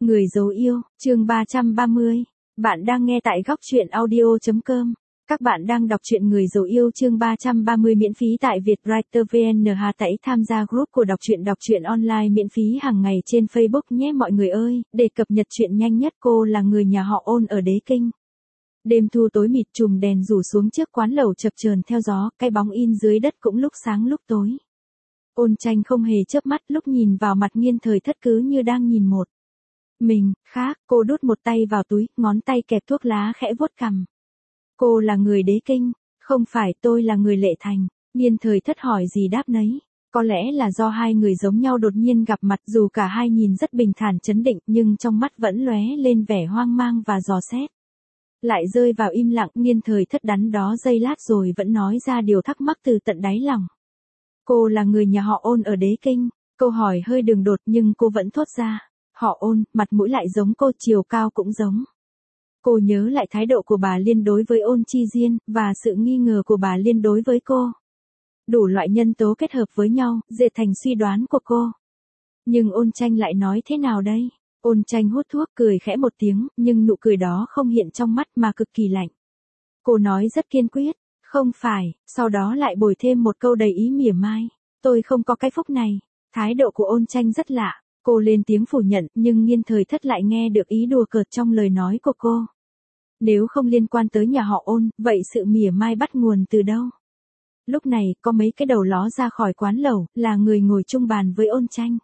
Người dấu yêu, chương 330. Bạn đang nghe tại góc truyện audio.com. Các bạn đang đọc truyện Người dấu yêu chương 330 miễn phí tại Vietwriter VN. Hãy tham gia group của đọc truyện online miễn phí hàng ngày trên Facebook nhé mọi người ơi, để cập nhật truyện nhanh nhất. Cô là người nhà họ Ôn ở Đế Kinh. Đêm thu tối mịt, chùm đèn rủ xuống trước quán lẩu chập chờn theo gió, cái bóng in dưới đất cũng lúc sáng lúc tối. Ôn Tranh không hề chớp mắt, lúc nhìn vào mặt Nghiên Thời Thất cứ như đang nhìn một mình khác. Cô đút một tay vào túi, ngón tay kẹp thuốc lá khẽ vuốt cằm. Cô là người Đế Kinh. Không phải, tôi là người Lệ Thành. Nghiên Thời Thất hỏi gì đáp nấy. Có lẽ là do hai người giống nhau đột nhiên gặp mặt, dù cả hai nhìn rất bình thản trấn định nhưng trong mắt vẫn lóe lên vẻ hoang mang và dò xét. Lại rơi vào im lặng. Nghiên Thời Thất đắn đo giây lát rồi vẫn nói ra điều thắc mắc từ tận đáy lòng. Cô là người nhà họ Ôn ở Đế Kinh. Câu hỏi hơi đường đột nhưng cô vẫn thốt ra. Họ Ôn, mặt mũi lại giống cô, chiều cao cũng giống. Cô nhớ lại thái độ của bà Liên đối với Ôn Chi Diên, và sự nghi ngờ của bà Liên đối với cô. Đủ loại nhân tố kết hợp với nhau, dệt thành suy đoán của cô. Nhưng Ôn Tranh lại nói thế nào đây? Ôn Tranh hút thuốc, cười khẽ một tiếng, nhưng nụ cười đó không hiện trong mắt mà cực kỳ lạnh. Cô nói rất kiên quyết. Không phải, sau đó lại bồi thêm một câu đầy ý mỉa mai. Tôi không có cái phúc này. Thái độ của Ôn Tranh rất lạ. Cô lên tiếng phủ nhận, nhưng Nghiên Thời Thất lại nghe được ý đùa cợt trong lời nói của cô. Nếu không liên quan tới nhà họ Ôn, vậy sự mỉa mai bắt nguồn từ đâu? Lúc này, có mấy cái đầu ló ra khỏi quán lẩu, là người ngồi chung bàn với Ôn Tranh.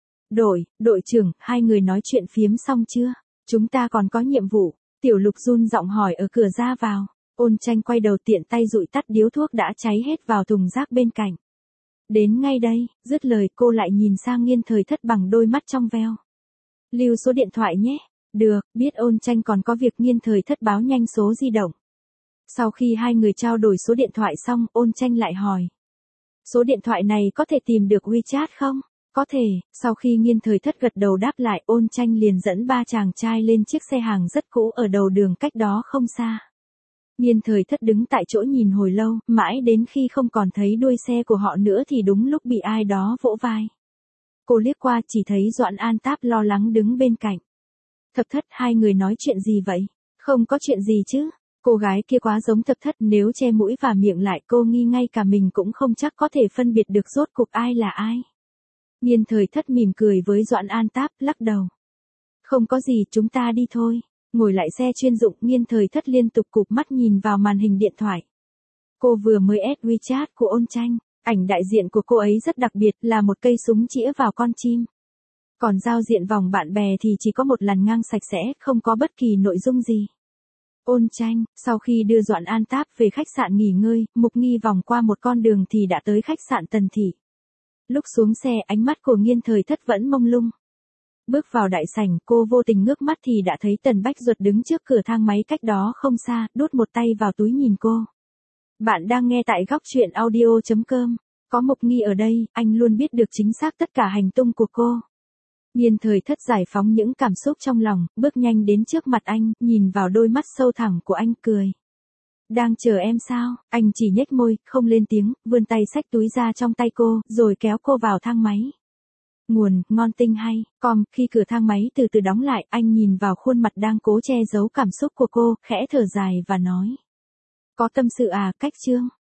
Đội trưởng, hai người nói chuyện phiếm xong chưa? Chúng ta còn có nhiệm vụ. Tiểu Lục run giọng hỏi ở cửa ra vào. Ôn Tranh quay đầu tiện tay dụi tắt điếu thuốc đã cháy hết vào thùng rác bên cạnh. Đến ngay đây, dứt lời cô lại nhìn sang Nghiên Thời Thất bằng đôi mắt trong veo. Lưu số điện thoại nhé. Được, biết Ôn Tranh còn có việc. Nghiên Thời Thất báo nhanh số di động. Sau khi hai người trao đổi số điện thoại xong, Ôn Tranh lại hỏi. Số điện thoại này có thể tìm được WeChat không? Có thể. Sau khi Nghiên Thời Thất gật đầu đáp lại, Ôn Tranh liền dẫn ba chàng trai lên chiếc xe hàng rất cũ ở đầu đường cách đó không xa. Nghiên Thời Thất đứng tại chỗ nhìn hồi lâu, mãi đến khi không còn thấy đuôi xe của họ nữa thì đúng lúc bị ai đó vỗ vai. Cô liếc qua chỉ thấy Doãn An Táp lo lắng đứng bên cạnh. Thập Thất, hai người nói chuyện gì vậy? Không có chuyện gì chứ. Cô gái kia quá giống Thập Thất, nếu che mũi và miệng lại cô nghi ngay cả mình cũng không chắc có thể phân biệt được rốt cuộc ai là ai. Nghiên Thời Thất mỉm cười với Doãn An Táp, lắc đầu. Không có gì, chúng ta đi thôi. Ngồi lại xe chuyên dụng, Nghiên Thời Thất liên tục cụp mắt nhìn vào màn hình điện thoại. Cô vừa mới add WeChat của Ôn Tranh. Ảnh đại diện của cô ấy rất đặc biệt, là một cây súng chĩa vào con chim. Còn giao diện vòng bạn bè thì chỉ có một làn ngang sạch sẽ, không có bất kỳ nội dung gì. Ôn Tranh, sau khi đưa Doãn An Táp về khách sạn nghỉ ngơi, Mục Nghi vòng qua một con đường thì đã tới khách sạn Tần Thị. Lúc xuống xe, ánh mắt của Nghiên Thời Thất vẫn mông lung. Bước vào đại sảnh, cô vô tình ngước mắt thì đã thấy Tần Bách Duật đứng trước cửa thang máy cách đó không xa, đút một tay vào túi nhìn cô. Bạn đang nghe tại góc truyện audio.com. Có Mục Nghi ở đây, anh luôn biết được chính xác tất cả hành tung của cô. Nghiên Thời Thất giải phóng những cảm xúc trong lòng, bước nhanh đến trước mặt anh, nhìn vào đôi mắt sâu thẳm của anh, cười. Đang chờ em sao? Anh chỉ nhếch môi, không lên tiếng, vươn tay xách túi ra trong tay cô, rồi kéo cô vào thang máy. Nguồn, ngon tinh hay, khi cửa thang máy từ từ đóng lại, anh nhìn vào khuôn mặt đang cố che giấu cảm xúc của cô, khẽ thở dài và nói. Có tâm sự à, Cách Trương?